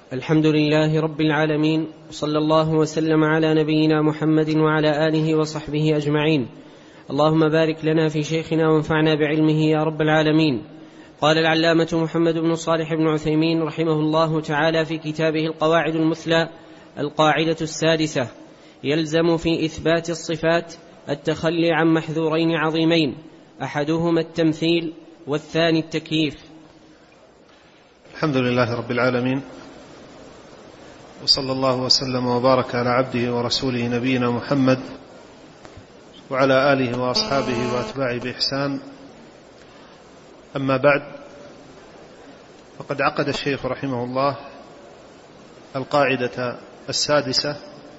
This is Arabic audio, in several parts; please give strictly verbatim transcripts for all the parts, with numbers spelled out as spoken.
الحمد لله رب العالمين، صلى الله وسلم على نبينا محمد وعلى آله وصحبه أجمعين. اللهم بارك لنا في شيخنا وانفعنا بعلمه يا رب العالمين. قال العلامة محمد بن صالح بن عثيمين رحمه الله تعالى في كتابه القواعد المثلى: القاعدة السادسة: يلزم في إثبات الصفات التخلي عن محذورين عظيمين، أحدهما التمثيل والثاني التكييف. الحمد لله رب العالمين، وصلى الله وسلم وبارك على عبده ورسوله نبينا محمد وعلى آله وأصحابه وأتباعه بإحسان. أما بعد، فقد عقد الشيخ رحمه الله القاعدة السادسة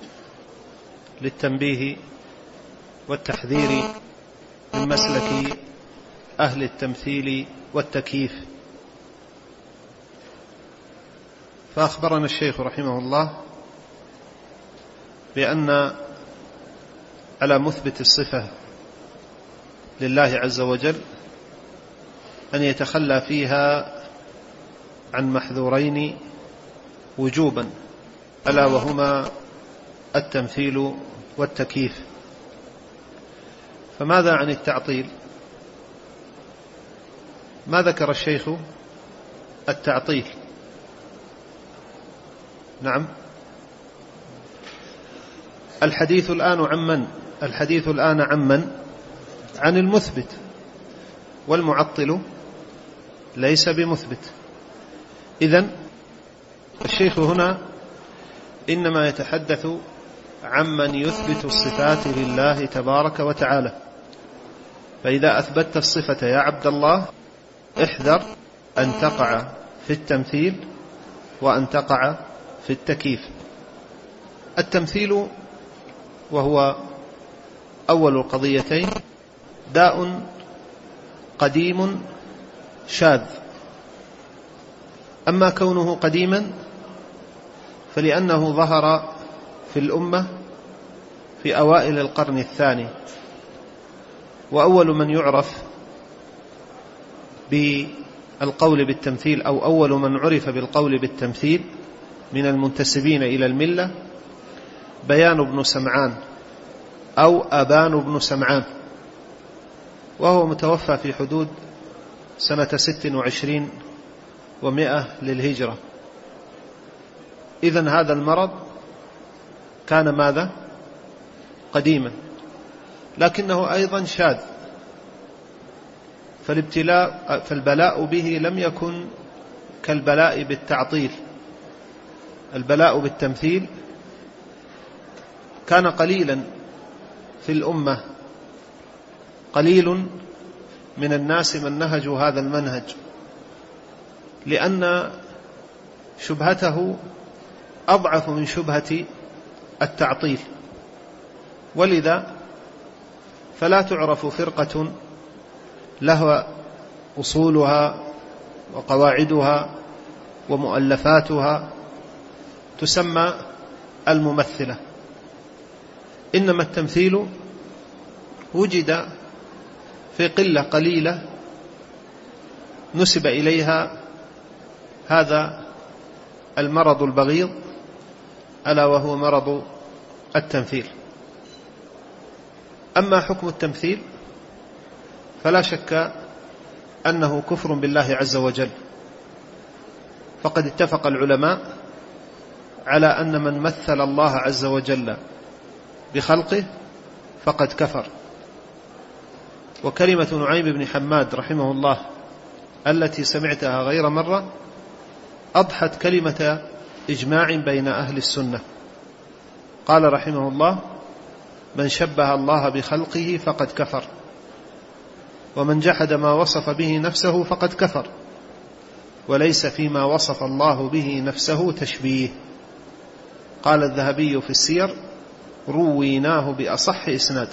للتنبيه والتحذير من مسلك أهل التمثيل والتكييف. فأخبرنا الشيخ رحمه الله بأن على مثبت الصفة لله عز وجل أن يتخلى فيها عن محذورين وجوبا، ألا وهما التمثيل والتكييف. فماذا عن التعطيل؟ ما ذكر الشيخ التعطيل. نعم، الحديث الآن عمن الحديث الآن عمن عن المثبت، والمعطل ليس بمثبت. إذن الشيخ هنا إنما يتحدث عمن يثبت الصفات لله تبارك وتعالى. فإذا أثبتت الصفة يا عبد الله، احذر أن تقع في التمثيل وأن تقع في التكييف. التمثيل وهو أول القضيتين داء قديم شاذ. أما كونه قديما فلأنه ظهر في الأمة في أوائل القرن الثاني، وأول من يعرف بالقول بالتمثيل أو أول من عرف بالقول بالتمثيل من المنتسبين إلى الملة بيان بن سمعان أو أبان بن سمعان، وهو متوفى في حدود سنة ست وعشرين ومائة للهجرة. إذن هذا المرض كان ماذا؟ قديما، لكنه أيضا شاذ. فالابتلاء فالبلاء به لم يكن كالبلاء بالتعطيل. البلاء بالتمثيل كان قليلا في الأمة، قليل من الناس من نهجوا هذا المنهج، لأن شبهته أضعف من شبهة التعطيل. ولذا فلا تعرف فرقة لها أصولها وقواعدها ومؤلفاتها تسمى الممثلة. إنما التمثيل وجد في قلة قليلة نسب إليها هذا المرض البغيض، ألا وهو مرض التمثيل. أما حكم التمثيل فلا شك أنه كفر بالله عز وجل، فقد اتفق العلماء على أن من مثل الله عز وجل بخلقه فقد كفر. وكلمة نعيم بن حماد رحمه الله التي سمعتها غير مرة أضحت كلمة إجماع بين أهل السنة. قال رحمه الله: من شبه الله بخلقه فقد كفر، ومن جحد ما وصف به نفسه فقد كفر، وليس فيما وصف الله به نفسه تشبيه. قال الذهبي في السير: رويناه بأصح إسناد.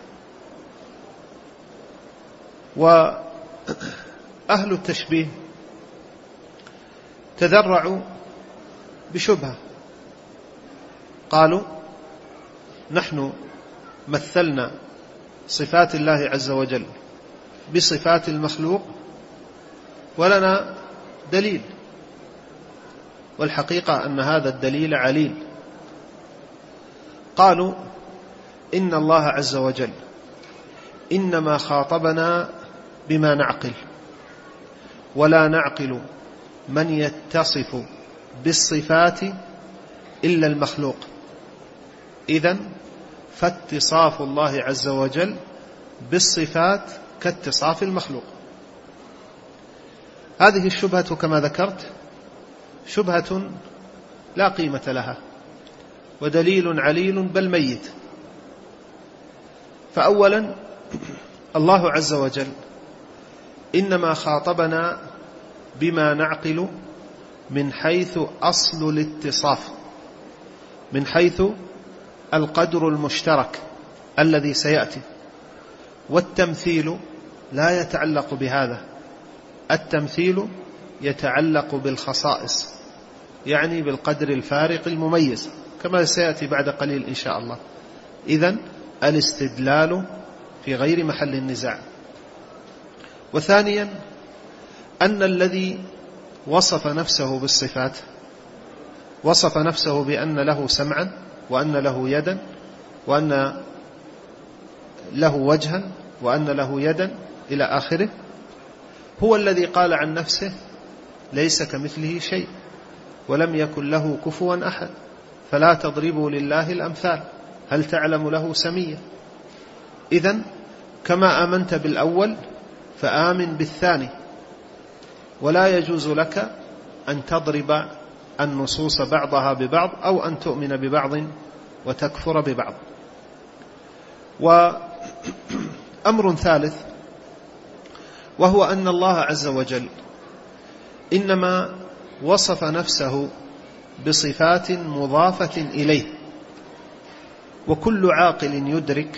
وأهل التشبيه تذرعوا بشبهة، قالوا: نحن مثلنا صفات الله عز وجل بصفات المخلوق ولنا دليل، والحقيقة أن هذا الدليل عليل. قالوا إن الله عز وجل إنما خاطبنا بما نعقل، ولا نعقل من يتصف بالصفات إلا المخلوق، إذن فاتصاف الله عز وجل بالصفات كاتصاف المخلوق. هذه الشبهة كما ذكرت شبهة لا قيمة لها، ودليل عليل بل ميت. فأولا الله عز وجل إنما خاطبنا بما نعقل من حيث أصل الاتصاف، من حيث القدر المشترك الذي سيأتي، والتمثيل لا يتعلق بهذا، التمثيل يتعلق بالخصائص، يعني بالقدر الفارق المميز كما سيأتي بعد قليل إن شاء الله. إذن الاستدلال في غير محل النزاع. وثانيا أن الذي وصف نفسه بالصفات وصف نفسه بأن له سمعا، وأن له يدا، وأن له وجها، وأن له يدا إلى آخره، هو الذي قال عن نفسه ليس كمثله شيء ولم يكن له كفوا أحد، فلا تضربوا لله الأمثال هل تعلم له سميا. إذن كما آمنت بالأول فآمن بالثاني، ولا يجوز لك أن تضرب النصوص بعضها ببعض أو أن تؤمن ببعض وتكفر ببعض. وأمر ثالث، وهو أن الله عز وجل إنما وصف نفسه بصفات مضافة إليه، وكل عاقل يدرك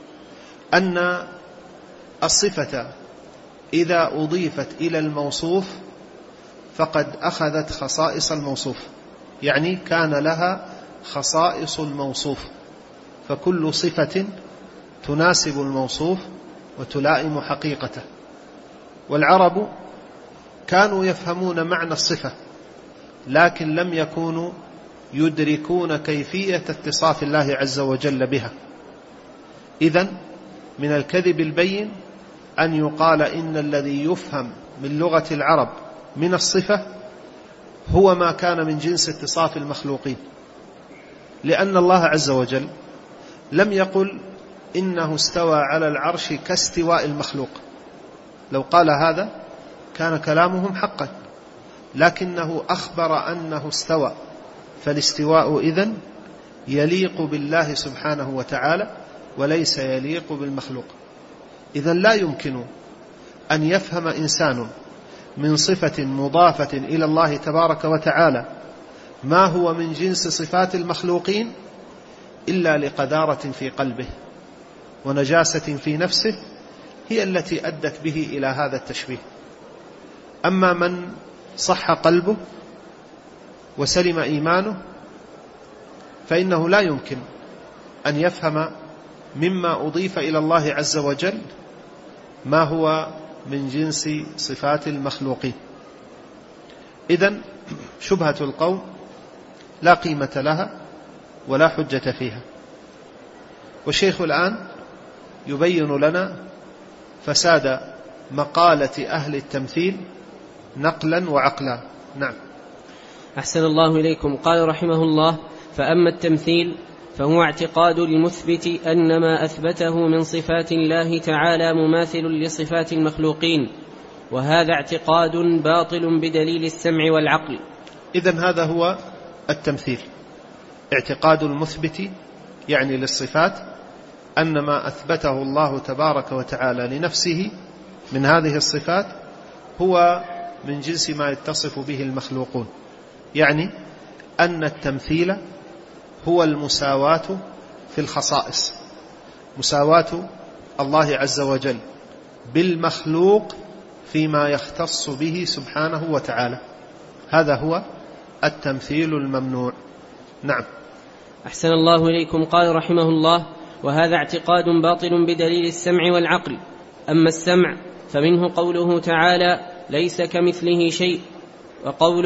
أن الصفة إذا أضيفت إلى الموصوف فقد أخذت خصائص الموصوف، يعني كان لها خصائص الموصوف، فكل صفة تناسب الموصوف وتلائم حقيقته. والعرب كانوا يفهمون معنى الصفة لكن لم يكونوا يدركون كيفية اتصاف الله عز وجل بها. إذن من الكذب البين أن يقال إن الذي يفهم من لغة العرب من الصفة هو ما كان من جنس اتصاف المخلوقين، لأن الله عز وجل لم يقل إنه استوى على العرش كاستواء المخلوق، لو قال هذا كان كلامهم حقا، لكنه أخبر أنه استوى، فالاستواء إذن يليق بالله سبحانه وتعالى وليس يليق بالمخلوق. إذن لا يمكن أن يفهم إنسان من صفة مضافة إلى الله تبارك وتعالى ما هو من جنس صفات المخلوقين إلا لقدارة في قلبه ونجاسة في نفسه هي التي أدت به إلى هذا التشبيه. أما من صح قلبه وسلم إيمانه فإنه لا يمكن أن يفهم مما أضيف إلى الله عز وجل ما هو من جنس صفات المخلوقين. إذن شبهة القوم لا قيمة لها ولا حجة فيها. والشيخ الآن يبين لنا فساد مقالة أهل التمثيل نقلا وعقلا. نعم. أحسن الله إليكم. قال رحمه الله: فأما التمثيل فهو اعتقاد المثبت أن ما أثبته من صفات الله تعالى مماثل لصفات المخلوقين، وهذا اعتقاد باطل بدليل السمع والعقل. إذن هذا هو التمثيل، اعتقاد المثبت يعني للصفات أن ما أثبته الله تبارك وتعالى لنفسه من هذه الصفات هو من جنس ما يتصف به المخلوقون، يعني أن التمثيل هو المساواة في الخصائص، مساواة الله عز وجل بالمخلوق فيما يختص به سبحانه وتعالى، هذا هو التمثيل الممنوع. نعم. أحسن الله إليكم. قال رحمه الله: وهذا اعتقاد باطل بدليل السمع والعقل. أما السمع فمنه قوله تعالى: ليس كمثله شيء، وقوله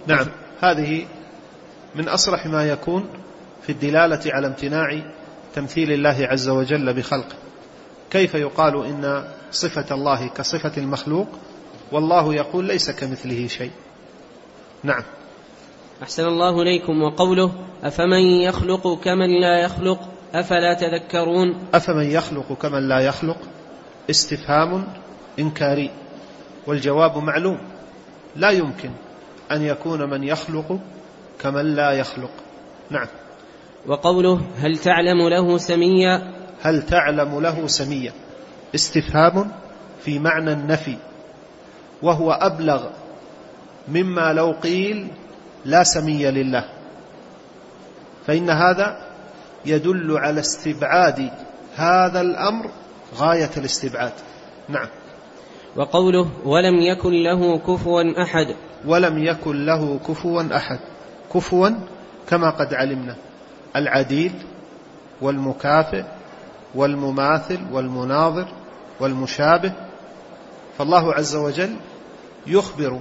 نعم، هذه من أصرح ما يكون في الدلالة على امتناع تمثيل الله عز وجل بخلقه. كيف يقال إن صفة الله كصفة المخلوق والله يقول ليس كمثله شيء؟ نعم. أحسن الله إليكم. وقوله أفمن يخلق كمن لا يخلق أفلا تذكرون. أفمن يخلق كمن لا يخلق استفهام إنكاري، والجواب معلوم، لا يمكن أن يكون من يخلق كمن لا يخلق. نعم. وقوله هل تعلم له سميا. هل تعلم له سميا استفهام في معنى النفي، وهو أبلغ مما لو قيل لا سمي لله، فإن هذا يدل على استبعاد هذا الأمر غاية الاستبعاد. نعم. وقوله ولم يكن له كفوا أحد. ولم يكن له كفوا أحد، كفوا كما قد علمنا العديل والمكافئ والمماثل والمناظر والمشابه، فالله عز وجل يخبر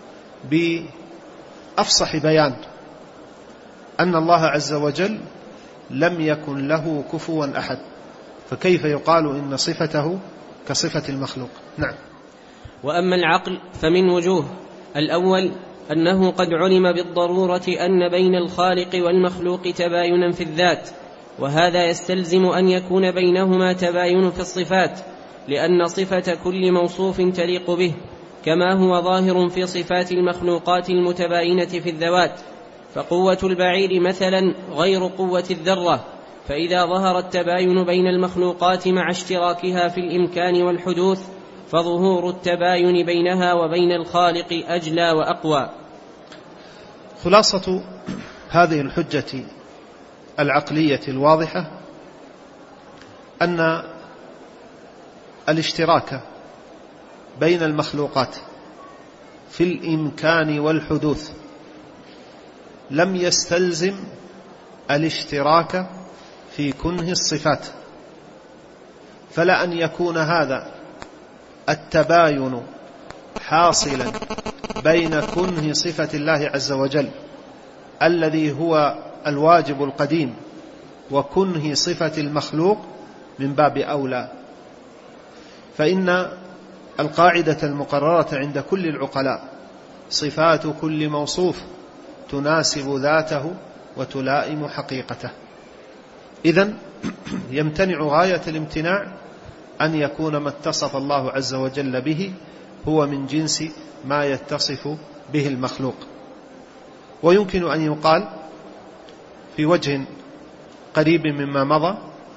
بأفصح بيان أن الله عز وجل لم يكن له كفوا أحد، فكيف يقال إن صفته كصفة المخلوق؟ نعم. وأما العقل فمن وجوه: الأول أنه قد علم بالضرورة أن بين الخالق والمخلوق تباينا في الذات، وهذا يستلزم أن يكون بينهما تباين في الصفات، لأن صفة كل موصوف تليق به، كما هو ظاهر في صفات المخلوقات المتباينة في الذوات. فقوة البعير مثلا غير قوة الذرة، فإذا ظهر التباين بين المخلوقات مع اشتراكها في الإمكان والحدوث فظهور التباين بينها وبين الخالق أجلى وأقوى. خلاصة هذه الحجة العقلية الواضحة أن الاشتراك بين المخلوقات في الإمكان والحدوث لم يستلزم الاشتراك في كنه الصفات، فلا أن يكون هذا التباين حاصلا بين كنه صفة الله عز وجل الذي هو الواجب القديم وكنه صفة المخلوق من باب أولى، فإن القاعدة المقررة عند كل العقلاء صفات كل موصوف تناسب ذاته وتلائم حقيقته. إذن يمتنع غاية الامتناع أن يكون ما اتصف الله عز وجل به هو من جنس ما يتصف به المخلوق. ويمكن أن يقال في وجه قريب مما مضى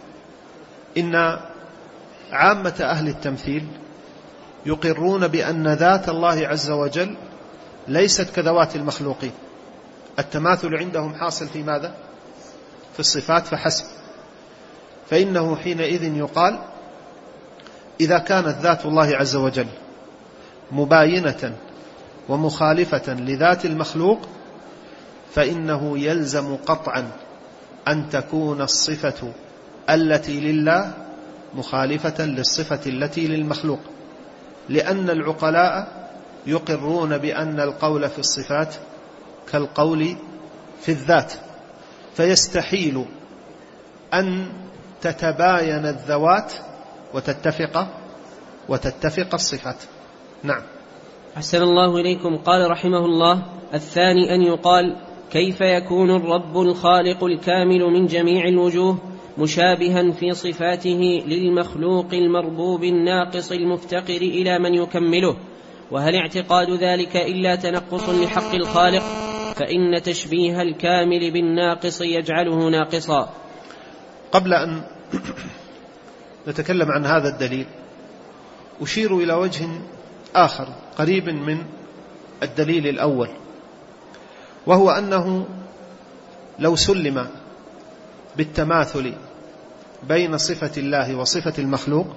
إن عامة أهل التمثيل يقرون بأن ذات الله عز وجل ليست كذوات المخلوقين، التماثل عندهم حاصل في ماذا؟ في الصفات فحسب، فإنه حينئذ يقال إذا كانت ذات الله عز وجل مباينة ومخالفة لذات المخلوق فإنه يلزم قطعا أن تكون الصفة التي لله مخالفة للصفة التي للمخلوق، لأن العقلاء يقرون بأن القول في الصفات كالقول في الذات، فيستحيل أن تتباين الذوات وتتفق وتتفق الصفات. نعم. أحسن الله إليكم. قال رحمه الله: الثاني أن يقال كيف يكون الرب الخالق الكامل من جميع الوجوه مشابها في صفاته للمخلوق المربوب الناقص المفتقر إلى من يكمله، وهل اعتقاد ذلك إلا تنقص لحق الخالق؟ فإن تشبيه الكامل بالناقص يجعله ناقصا. قبل أن نتكلم عن هذا الدليل أشير إلى وجه آخر قريب من الدليل الأول، وهو أنه لو سلم بالتماثل بين صفة الله وصفة المخلوق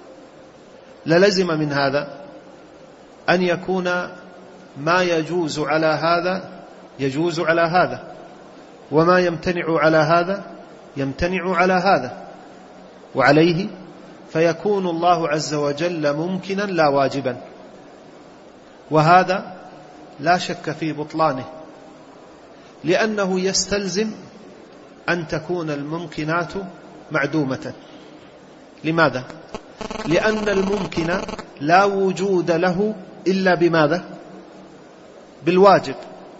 للزم من هذا أن يكون ما يجوز على هذا يجوز على هذا، وما يمتنع على هذا يمتنع على هذا، وعليه فيكون الله عز وجل ممكنا لا واجبا، وهذا لا شك في بطلانه لأنه يستلزم أن تكون الممكنات معدومة. لماذا؟ لأن الممكن لا وجود له إلا بماذا؟ بالواجب.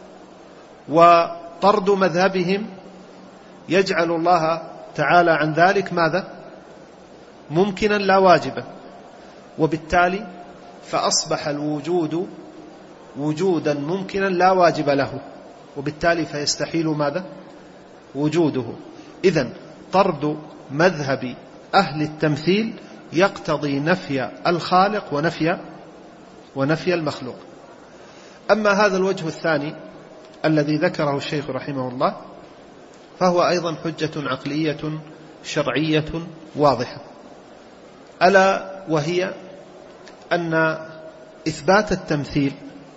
وطرد مذهبهم يجعل الله تعالى عن ذلك ماذا؟ ممكنا لا واجبا، وبالتالي فأصبح الوجود وجودا ممكنا لا واجب له، وبالتالي فيستحيل ماذا؟ وجوده. إذن طرد مذهب أهل التمثيل يقتضي نفي الخالق ونفي ونفي المخلوق. أما هذا الوجه الثاني الذي ذكره الشيخ رحمه الله فهو أيضا حجة عقلية شرعية واضحة، ألا وهي أن إثبات التمثيل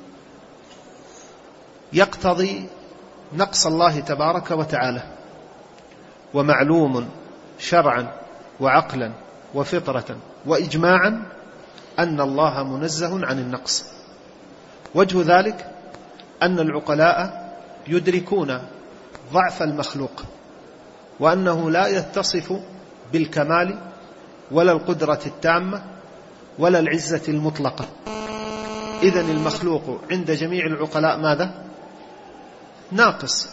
يقتضي نقص الله تبارك وتعالى، ومعلوم شرعا وعقلا وفطرة وإجماعا أن الله منزه عن النقص. وجه ذلك أن العقلاء يدركون ضعف المخلوق، وأنه لا يتصف بالكمال ولا القدرة التامة ولا العزة المطلقة. إذن المخلوق عند جميع العقلاء ماذا؟ ناقص.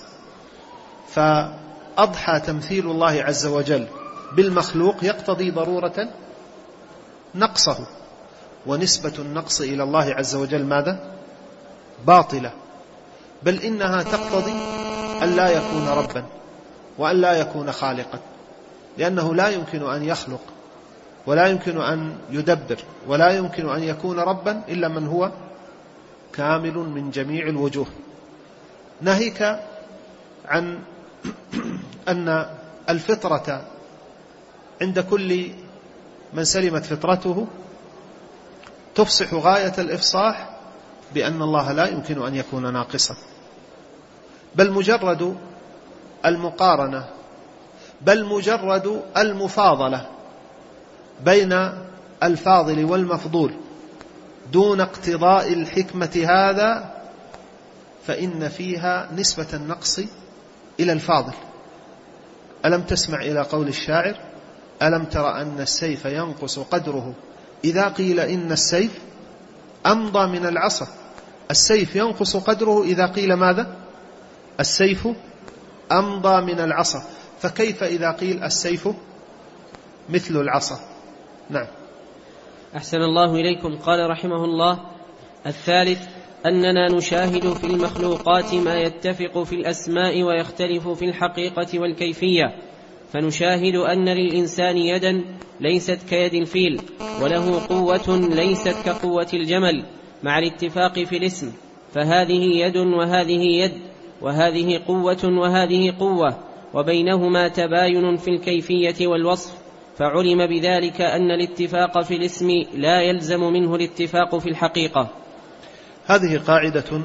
فأضحى تمثيل الله عز وجل بالمخلوق يقتضي ضرورة نقصه، ونسبة النقص إلى الله عز وجل ماذا؟ باطلة، بل إنها تقتضي أن لا يكون ربا وأن لا يكون خالقا، لأنه لا يمكن أن يخلق ولا يمكن أن يدبر ولا يمكن أن يكون ربا إلا من هو كامل من جميع الوجوه. ناهيك عن أن الفطرة عند كل من سلمت فطرته تفصح غاية الإفصاح بأن الله لا يمكن أن يكون ناقصا، بل مجرد المقارنة بل مجرد المفاضلة بين الفاضل والمفضول دون اقتضاء الحكمة هذا فإن فيها نسبة النقص إلى الفاضل. ألم تسمع إلى قول الشاعر: ألم تر أن السيف ينقص قدره إذا قيل إن السيف أمضى من العصا. السيف ينقص قدره إذا قيل ماذا؟ السيف أمضى من العصا، فكيف إذا قيل السيف مثل العصا؟ نعم. أحسن الله إليكم. قال رحمه الله: الثالث أننا نشاهد في المخلوقات ما يتفق في الأسماء ويختلف في الحقيقة والكيفية، فنشاهد أن للإنسان يدا ليست كيد الفيل، وله قوة ليست كقوة الجمل، مع الاتفاق في الاسم، فهذه يد وهذه يد، وهذه قوة وهذه قوة، وبينهما تباين في الكيفية والوصف، فعلم بذلك أن الاتفاق في الاسم لا يلزم منه الاتفاق في الحقيقة. هذه قاعدة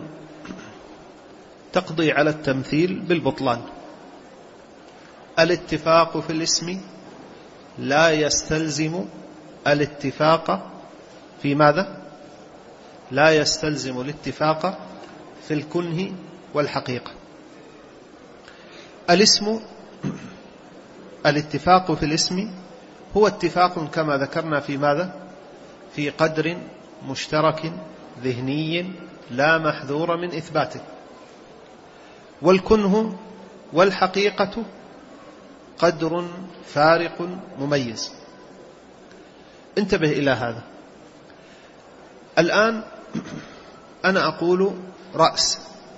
تقضي على التمثيل بالبطلان. الاتفاق في الاسم لا يستلزم الاتفاق في ماذا؟ لا يستلزم الاتفاق في الكنه والحقيقة. الاسم الاتفاق في الاسم هو اتفاق كما ذكرنا في ماذا؟ في قدر مشترك ذهني لا محذور من إثباته. والكنه والحقيقة قدر فارق مميز. انتبه إلى هذا. الآن أنا أقول رأس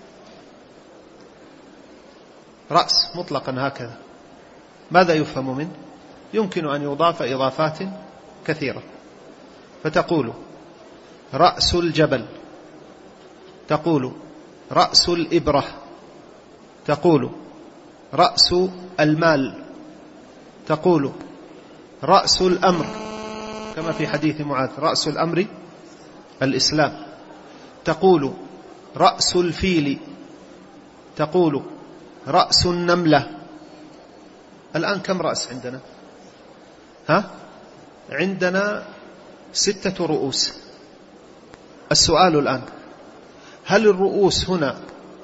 رأس مطلقا هكذا، ماذا يفهم منه؟ يمكن أن يضاف إضافات كثيرة، فتقول رأس الجبل، تقول رأس الإبرة، تقول رأس المال، تقول رأس الأمر كما في حديث معاذ: رأس الأمر الإسلام. تقول رأس الفيل، تقول رأس النملة. الآن كم رأس عندنا؟ ها؟ عندنا ستة رؤوس. السؤال الآن: هل الرؤوس هنا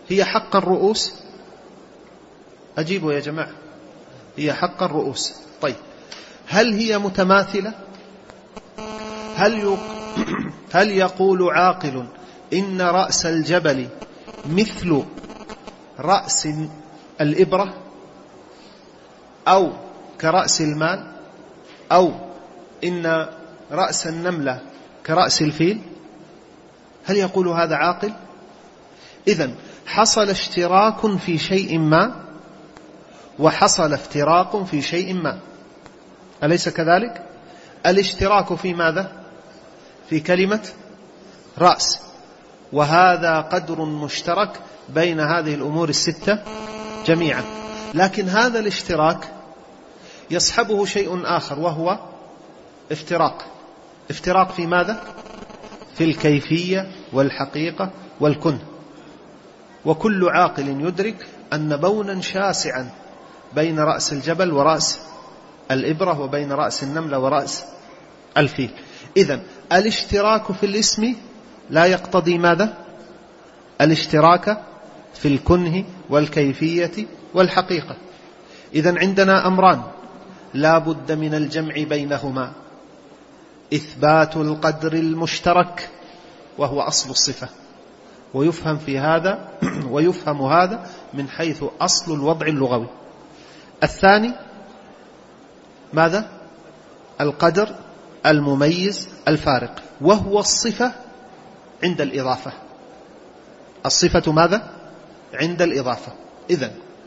هي حقا رؤوس؟ أجيبوا يا جماعة، هي حقا رؤوس. طيب هل هي متماثلة؟ هل يق... هل يقول عاقل إن رأس الجبل مثل رأس الإبرة، أو كرأس المال، أو إن رأس النملة كرأس الفيل؟ هل يقول هذا عاقل؟ إذن حصل اشتراك في شيء ما، وحصل افتراق في شيء ما، أليس كذلك؟ الاشتراك في ماذا؟ في كلمة رأس، وهذا قدر مشترك بين هذه الأمور الستة جميعا. لكن هذا الاشتراك يصحبه شيء آخر، وهو افتراق. افتراق في ماذا؟ في الكيفية والحقيقة والكنه. وكل عاقل يدرك أن بونا شاسعا بين رأس الجبل ورأس الإبرة، وبين رأس النملة ورأس الفيل. إذن الاشتراك في الاسم لا يقتضي ماذا؟ الاشتراك في الكنه والكيفية والحقيقة. إذن عندنا أمران لا بد من الجمع بينهما: إثبات القدر المشترك وهو أصل الصفة، ويفهم في هذا ويفهم هذا من حيث أصل الوضع اللغوي. الثاني ماذا؟ القدر المميز الفارق، وهو الصفة عند الإضافة. الصفة ماذا؟ عند الإضافة. إذن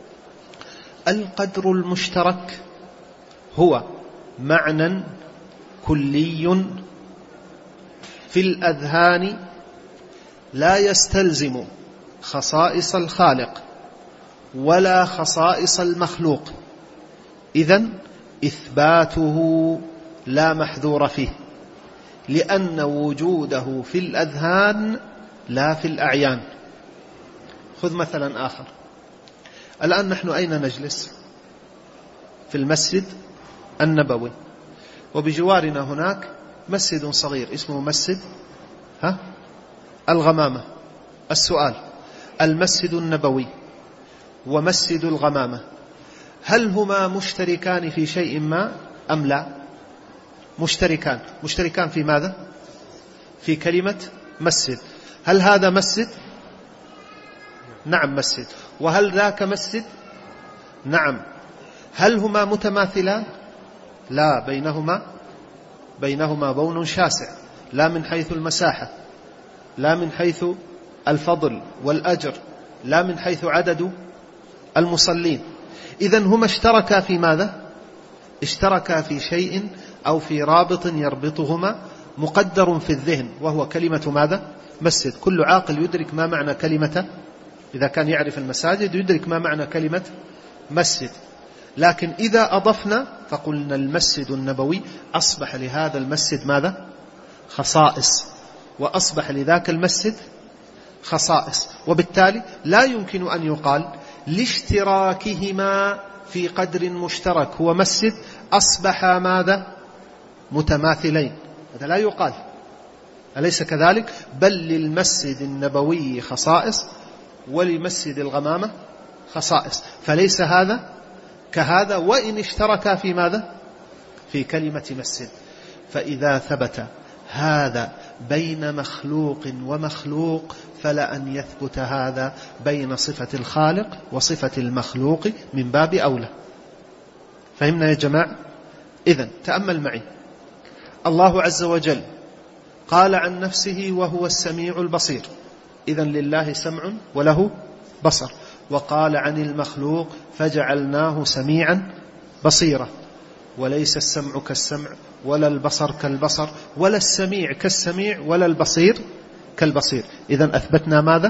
القدر المشترك هو معنى كلي في الأذهان لا يستلزم خصائص الخالق ولا خصائص المخلوق، إذن إثباته لا محذور فيه، لأن وجوده في الأذهان لا في الأعيان. خذ مثلا آخر. الآن نحن أين نجلس؟ في المسجد النبوي، وبجوارنا هناك مسجد صغير اسمه مسجد ها الغمامة. السؤال: المسجد النبوي ومسجد الغمامة هل هما مشتركان في شيء ما أم لا؟ مشتركان. مشتركان في ماذا؟ في كلمة مسجد. هل هذا مسجد؟ نعم مسجد. وهل ذاك مسجد؟ نعم. هل هما متماثلان؟ لا، بينهما بينهما بون شاسع، لا من حيث المساحة، لا من حيث الفضل والأجر، لا من حيث عدد المصلين. إذن هما اشتركا في ماذا؟ اشتركا في شيء أو في رابط يربطهما مقدر في الذهن، وهو كلمة ماذا؟ مسجد. كل عاقل يدرك ما معنى كلمة، إذا كان يعرف المساجد يدرك ما معنى كلمة مسجد. لكن إذا أضفنا فقلنا المسجد النبوي، أصبح لهذا المسجد ماذا؟ خصائص، وأصبح لذاك المسجد خصائص، وبالتالي لا يمكن أن يقال لاشتراكهما في قدر مشترك هو مسجد أصبحا ماذا؟ متماثلين. هذا لا يقال، أليس كذلك؟ بل للمسجد النبوي خصائص ولمسجد الغمامة خصائص، فليس هذا كهذا وإن اشتركا في ماذا؟ في كلمة مسجد. فإذا ثبت هذا بين مخلوق ومخلوق فلا أن يثبت هذا بين صفة الخالق وصفة المخلوق من باب أولى. فهمنا يا جماعة؟ إذن تأمل معي. الله عز وجل قال عن نفسه وهو السميع البصير، إذن لله سمع وله بصر. وقال عن المخلوق فجعلناه سميعا بصيرا، وليس السمع كالسمع ولا البصر كالبصر ولا السميع كالسميع ولا البصير كالبصير. إذن أثبتنا ماذا؟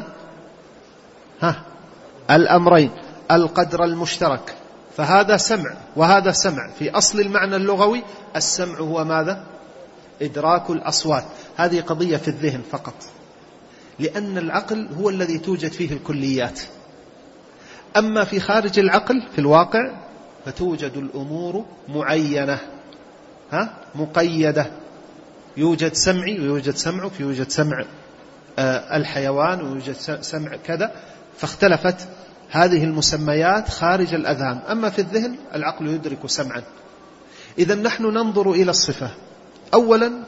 ها الأمرين: القدر المشترك، فهذا سمع وهذا سمع. في أصل المعنى اللغوي السمع هو ماذا؟ إدراك الأصوات. هذه قضية في الذهن فقط، لأن العقل هو الذي توجد فيه الكليات. أما في خارج العقل في الواقع فتوجد الأمور معينة ها مقيدة. يوجد سمعي ويوجد سمعك، يوجد سمع آه الحيوان ويوجد سمع كذا. فاختلفت هذه المسميات خارج الأذهان، أما في الذهن العقل يدرك سمعا. إذن نحن ننظر إلى الصفة أولا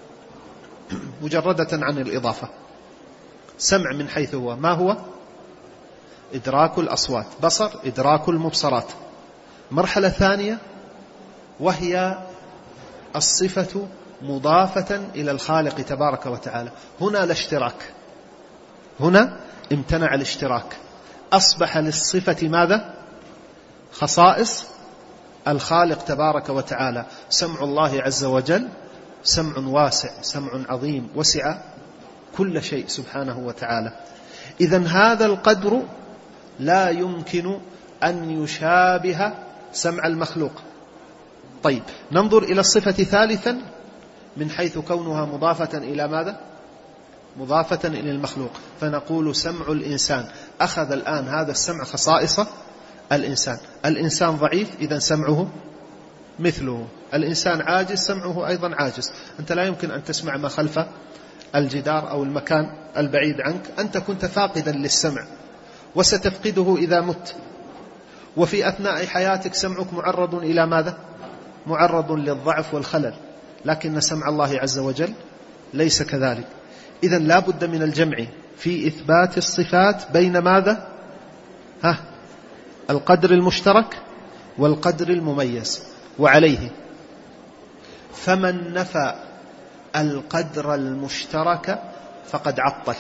مجردة عن الإضافة. سمع من حيث هو ما هو؟ إدراك الأصوات. بصر إدراك المبصرات. مرحلة ثانية وهي الصفة مضافة إلى الخالق تبارك وتعالى. هنا الاشتراك، هنا امتنع الاشتراك، أصبح للصفة ماذا؟ خصائص الخالق تبارك وتعالى. سمع الله عز وجل سمع واسع، سمع عظيم، وسع كل شيء سبحانه وتعالى. إذن هذا القدر لا يمكن أن يشابه سمع المخلوق. طيب، ننظر إلى الصفة ثالثا من حيث كونها مضافة إلى ماذا؟ مضافة إلى المخلوق، فنقول سمع الإنسان. أخذ الآن هذا السمع خصائص الإنسان. الإنسان ضعيف، إذن سمعه مثله. الإنسان عاجز، سمعه أيضا عاجز. أنت لا يمكن أن تسمع ما خلف الجدار أو المكان البعيد عنك. أنت كنت فاقدا للسمع وستفقده إذا مت، وفي أثناء حياتك سمعك معرض إلى ماذا؟ معرض للضعف والخلل، لكن سمع الله عز وجل ليس كذلك. إذن لا بد من الجمع في إثبات الصفات بين ماذا؟ ها القدر المشترك والقدر المميز. وعليه فمن نفى القدر المشترك فقد عطل،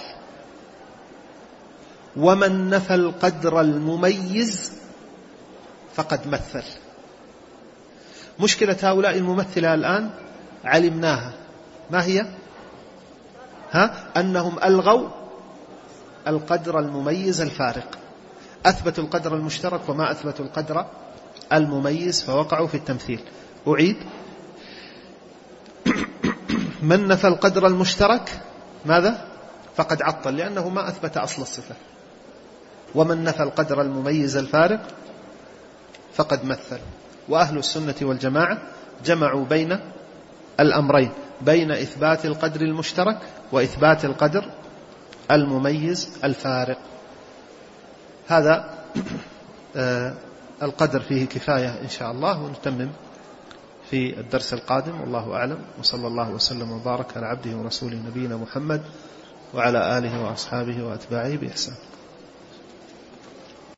ومن نفى القدر المميز فقد مثل. مشكلة هؤلاء الممثلة الآن علمناها، ما هي؟ ها أنهم ألغوا القدر المميز الفارق، أثبتوا القدر المشترك وما أثبتوا القدر المميز، فوقعوا في التمثيل. أعيد: من نفى القدر المشترك ماذا؟ فقد عطل، لأنه ما أثبت أصل الصفة. ومن نفى القدر المميز الفارق فقد مثل. وأهل السنة والجماعة جمعوا بين الأمرين، بين إثبات القدر المشترك وإثبات القدر المميز الفارق. هذا القدر فيه كفاية إن شاء الله، ونتمم في الدرس القادم. والله أعلم، وصلى الله وسلم وبارك على عبده ورسوله نبينا محمد وعلى آله وأصحابه وأتباعه بإحسان.